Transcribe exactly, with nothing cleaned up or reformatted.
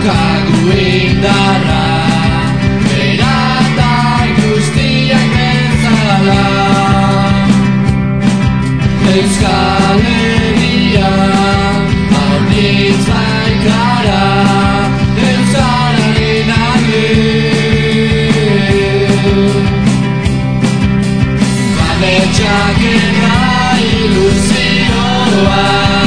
daukagu indarra, beratan guztiak bezala. Euskal Herria, haunitz baikara, Euskararen alde. Ametsak erra ilusioa,